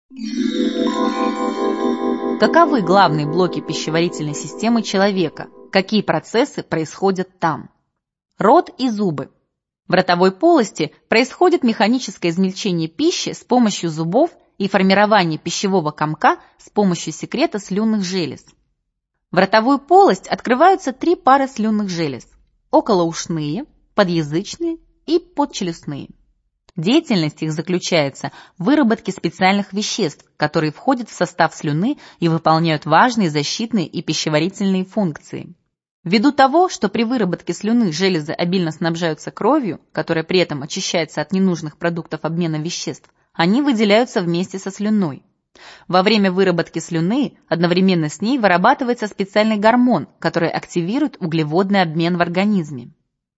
Каковы главные блоки пищеварительной системы человека? Какие процессы происходят там? Рот и зубы. В ротовой полости происходит механическое измельчение пищи с помощью зубов и формирование пищевого комка с помощью секрета слюнных желез. В ротовую полость открываются 3 пары слюнных желез – околоушные, подъязычные и подчелюстные. Деятельность их заключается в выработке специальных веществ, которые входят в состав слюны и выполняют важные защитные и пищеварительные функции. Ввиду того, что при выработке слюны железы обильно снабжаются кровью, которая при этом очищается от ненужных продуктов обмена веществ, они выделяются вместе со слюной. Во время выработки слюны одновременно с ней вырабатывается специальный гормон, который активирует углеводный обмен в организме.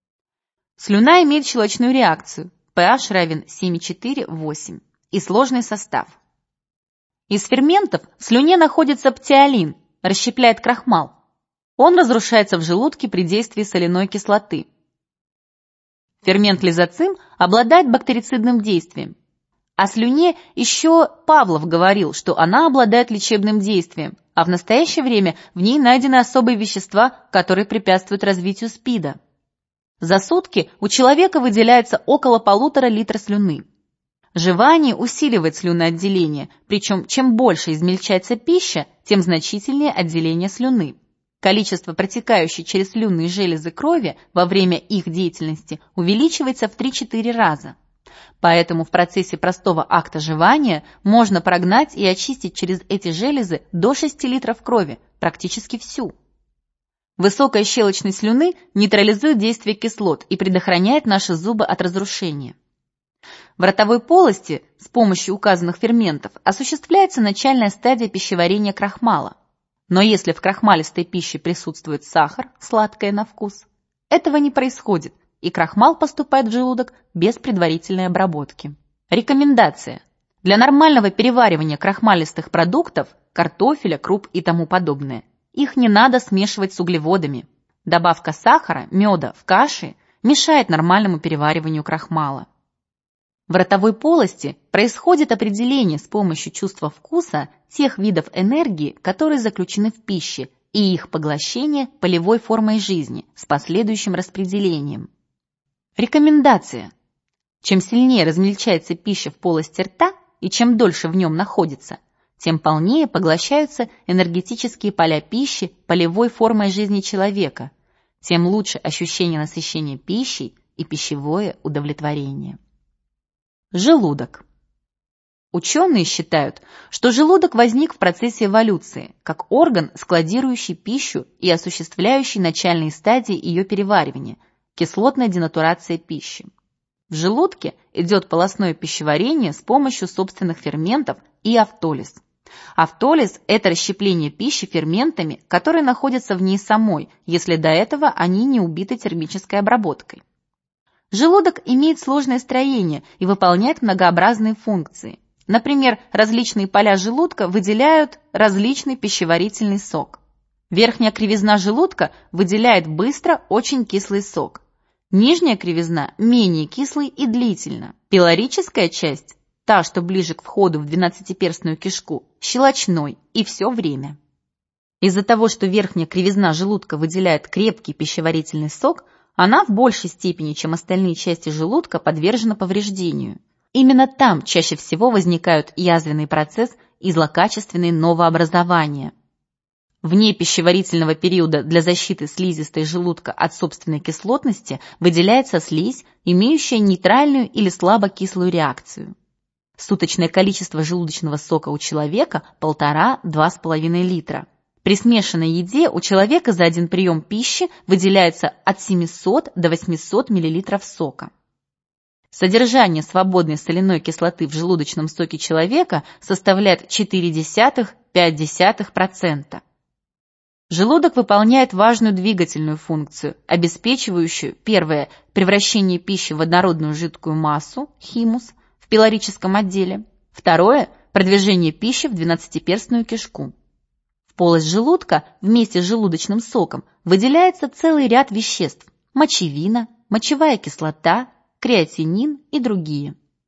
Слюна имеет щелочную реакцию pH равен 7,4-8 и сложный состав. Из ферментов в слюне находится птиолин, расщепляет крахмал. Он разрушается в желудке при действии соляной кислоты. Фермент лизоцим обладает бактерицидным действием. О слюне еще Павлов говорил, что она обладает лечебным действием, а в настоящее время в ней найдены особые вещества, которые препятствуют развитию СПИДа. За сутки у человека выделяется около 1,5 литра слюны. Жевание усиливает слюноотделение, причем чем больше измельчается пища, тем значительнее отделение слюны. Количество протекающей через слюнные железы крови во время их деятельности увеличивается в 3-4 раза. Поэтому в процессе простого акта жевания можно прогнать и очистить через эти железы до 6 литров крови, практически всю. Высокая щелочность слюны нейтрализует действие кислот и предохраняет наши зубы от разрушения. В ротовой полости с помощью указанных ферментов осуществляется начальная стадия пищеварения крахмала. Но если в крахмалистой пище присутствует сахар, сладкое на вкус, этого не происходит, и крахмал поступает в желудок без предварительной обработки. Рекомендация. Для нормального переваривания крахмалистых продуктов, картофеля, круп и тому подобное, их не надо смешивать с углеводами. Добавка сахара, меда в каши мешает нормальному перевариванию крахмала. В ротовой полости происходит определение с помощью чувства вкуса тех видов энергии, которые заключены в пище, и их поглощение полевой формой жизни с последующим распределением. Рекомендация. Чем сильнее размельчается пища в полости рта и чем дольше в нем находится, тем полнее поглощаются энергетические поля пищи полевой формой жизни человека, тем лучше ощущение насыщения пищей и пищевое удовлетворение. Желудок. Ученые считают, что желудок возник в процессе эволюции, как орган, складирующий пищу и осуществляющий начальные стадии ее переваривания, кислотная денатурация пищи. В желудке идет полостное пищеварение с помощью собственных ферментов и автолиз. Автолиз – это расщепление пищи ферментами, которые находятся в ней самой, если до этого они не убиты термической обработкой. Желудок имеет сложное строение и выполняет многообразные функции. Например, различные поля желудка выделяют различный пищеварительный сок. Верхняя кривизна желудка выделяет быстро очень кислый сок. Нижняя кривизна менее кислый и длительно. Пилорическая часть, та, что ближе к входу в двенадцатиперстную кишку, щелочной и все время. Из-за того, что верхняя кривизна желудка выделяет крепкий пищеварительный сок, она в большей степени, чем остальные части желудка, подвержена повреждению. Именно там чаще всего возникают язвенный процесс и злокачественные новообразования. Вне пищеварительного периода для защиты слизистой желудка от собственной кислотности выделяется слизь, имеющая нейтральную или слабокислую реакцию. Суточное количество желудочного сока у человека 1,5–2,5 литра. При смешанной еде у человека за один прием пищи выделяется от 700 до 800 мл сока. Содержание свободной соляной кислоты в желудочном соке человека составляет 0,4–0,5%. Желудок выполняет важную двигательную функцию, обеспечивающую, первое, превращение пищи в однородную жидкую массу, химус, в пилорическом отделе, второе, продвижение пищи в двенадцатиперстную кишку. В полость желудка вместе с желудочным соком выделяется целый ряд веществ – мочевина, мочевая кислота, креатинин и другие.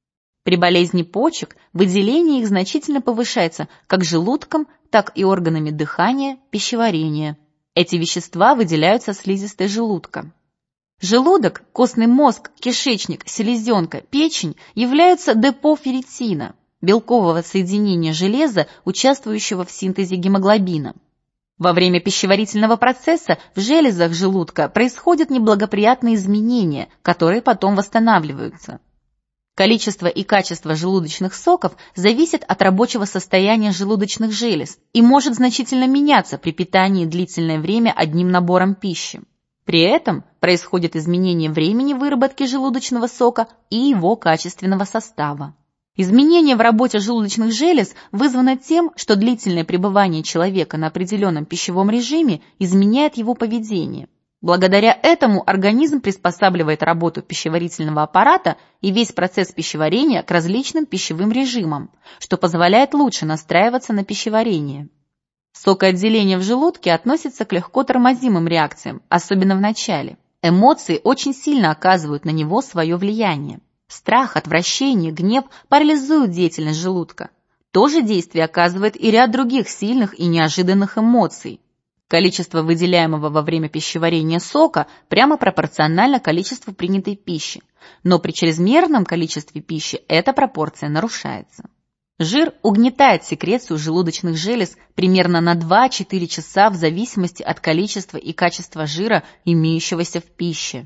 При болезни почек выделение их значительно повышается как желудком, так и органами дыхания, пищеварения. Эти вещества выделяются слизистой желудка. Желудок, костный мозг, кишечник, селезенка, печень являются депо ферритина, белкового соединения железа, участвующего в синтезе гемоглобина. Во время пищеварительного процесса в железах желудка происходят неблагоприятные изменения, которые потом восстанавливаются. Количество и качество желудочных соков зависит от рабочего состояния желудочных желез и может значительно меняться при питании длительное время одним набором пищи. При этом происходит изменение времени выработки желудочного сока и его качественного состава. Изменение в работе желудочных желез вызвано тем, что длительное пребывание человека на определенном пищевом режиме изменяет его поведение. Благодаря этому организм приспосабливает работу пищеварительного аппарата и весь процесс пищеварения к различным пищевым режимам, что позволяет лучше настраиваться на пищеварение. Сокоотделение в желудке относится к легко тормозимым реакциям, особенно в начале. Эмоции очень сильно оказывают на него свое влияние. Страх, отвращение, гнев парализуют деятельность желудка. То же действие оказывает и ряд других сильных и неожиданных эмоций. Количество выделяемого во время пищеварения сока прямо пропорционально количеству принятой пищи, но при чрезмерном количестве пищи эта пропорция нарушается. Жир угнетает секрецию желудочных желез примерно на 2-4 часа в зависимости от количества и качества жира, имеющегося в пище.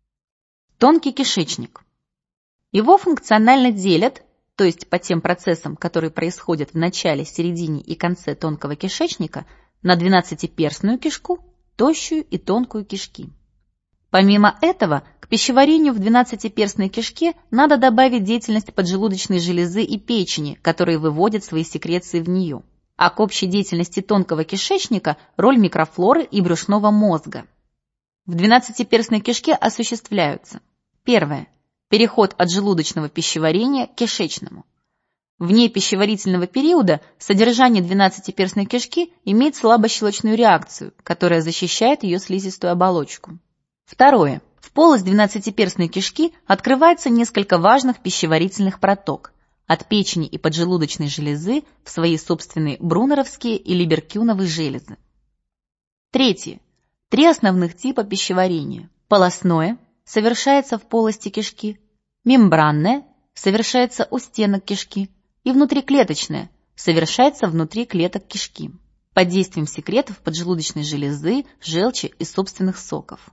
Тонкий кишечник. Его функционально делят, то есть по тем процессам, которые происходят в начале, середине и конце тонкого кишечника, на двенадцатиперстную кишку, тощую и тонкую кишки. Помимо этого, к пищеварению в двенадцатиперстной кишке надо добавить деятельность поджелудочной железы и печени, которые выводят свои секреции в нее. А к общей деятельности тонкого кишечника роль микрофлоры и брюшного мозга. В двенадцатиперстной кишке осуществляются: первое. Переход от желудочного пищеварения к кишечному. Вне пищеварительного периода содержание двенадцатиперстной кишки имеет слабощелочную реакцию, которая защищает ее слизистую оболочку. Второе. В полость двенадцатиперстной кишки открывается несколько важных пищеварительных проток от печени и поджелудочной железы в свои собственные брунеровские и либеркюновые железы. Третье. 3 основных типа пищеварения. Полостное совершается в полости кишки, мембранное совершается у стенок кишки и внутриклеточное совершается внутри клеток кишки под действием секретов поджелудочной железы, желчи и собственных соков.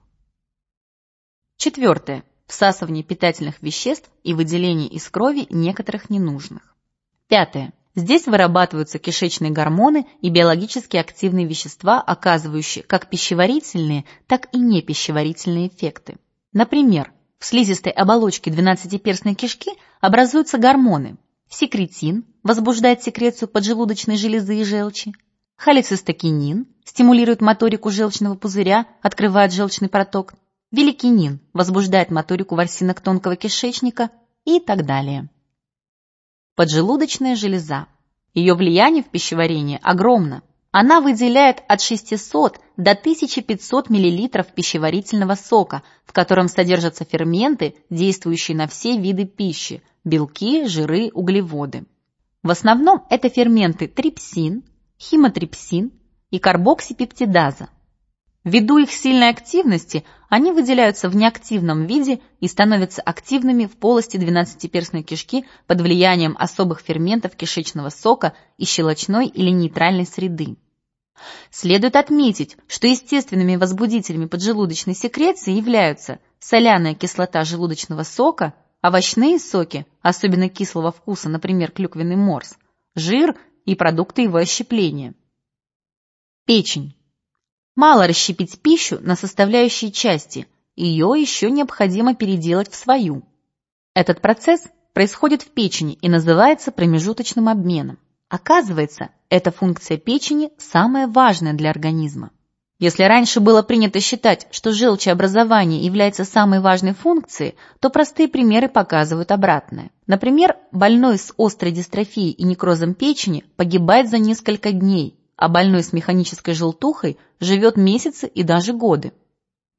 Четвертое. Всасывание питательных веществ и выделение из крови некоторых ненужных. Пятое. Здесь вырабатываются кишечные гормоны и биологически активные вещества, оказывающие как пищеварительные, так и непищеварительные эффекты. Например, в слизистой оболочке двенадцатиперстной кишки образуются гормоны. Секретин возбуждает секрецию поджелудочной железы и желчи. Холецистокинин стимулирует моторику желчного пузыря, открывает желчный проток. Великинин возбуждает моторику ворсинок тонкого кишечника и так далее. Поджелудочная железа. Ее влияние в пищеварении огромно. Она выделяет от 600 до 1500 мл пищеварительного сока, в котором содержатся ферменты, действующие на все виды пищи – белки, жиры, углеводы. В основном это ферменты трипсин, химотрипсин и карбоксипептидаза. Ввиду их сильной активности они выделяются в неактивном виде и становятся активными в полости двенадцатиперстной кишки под влиянием особых ферментов кишечного сока и щелочной или нейтральной среды. Следует отметить, что естественными возбудителями поджелудочной секреции являются соляная кислота желудочного сока, овощные соки, особенно кислого вкуса, например, клюквенный морс, жир и продукты его расщепления. Печень. Мало расщепить пищу на составляющие части, ее еще необходимо переделать в свою. Этот процесс происходит в печени и называется промежуточным обменом. Оказывается, эта функция печени самая важная для организма. Если раньше было принято считать, что желчеобразование является самой важной функцией, то простые примеры показывают обратное. Например, больной с острой дистрофией и некрозом печени погибает за несколько дней, а больной с механической желтухой живет месяцы и даже годы.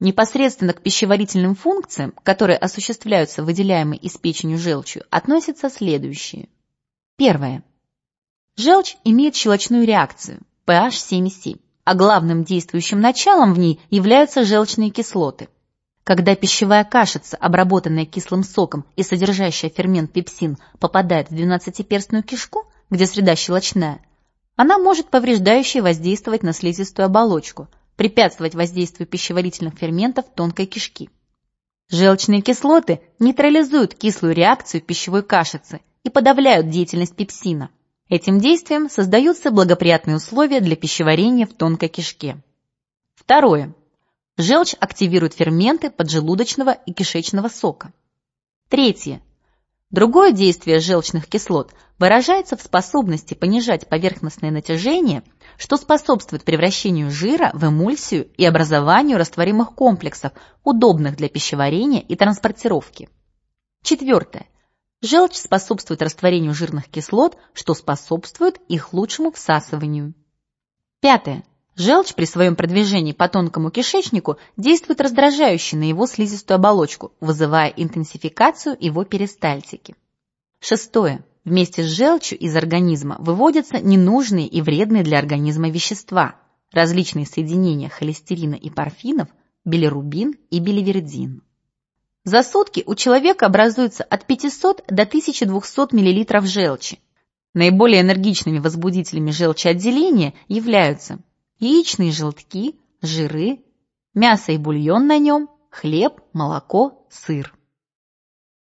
Непосредственно к пищеварительным функциям, которые осуществляются выделяемой из печени желчью, относятся следующие. Первое. Желчь имеет щелочную реакцию pH 7,7, а главным действующим началом в ней являются желчные кислоты. Когда пищевая кашица, обработанная кислым соком и содержащая фермент пепсин, попадает в двенадцатиперстную кишку, где среда щелочная, она может повреждающе воздействовать на слизистую оболочку, препятствовать воздействию пищеварительных ферментов тонкой кишки. Желчные кислоты нейтрализуют кислую реакцию пищевой кашицы и подавляют деятельность пепсина. Этим действием создаются благоприятные условия для пищеварения в тонкой кишке. Второе. Желчь активирует ферменты поджелудочного и кишечного сока. Третье. Другое действие желчных кислот выражается в способности понижать поверхностное натяжение, что способствует превращению жира в эмульсию и образованию растворимых комплексов, удобных для пищеварения и транспортировки. Четвертое. Желчь способствует растворению жирных кислот, что способствует их лучшему всасыванию. Пятое. Желчь при своем продвижении по тонкому кишечнику действует раздражающе на его слизистую оболочку, вызывая интенсификацию его перистальтики. Шестое. Вместе с желчью из организма выводятся ненужные и вредные для организма вещества, различные соединения холестерина и порфинов, билирубин и биливердин. За сутки у человека образуется от 500 до 1200 мл желчи. Наиболее энергичными возбудителями желчеотделения являются яичные желтки, жиры, мясо и бульон на нем, хлеб, молоко, сыр.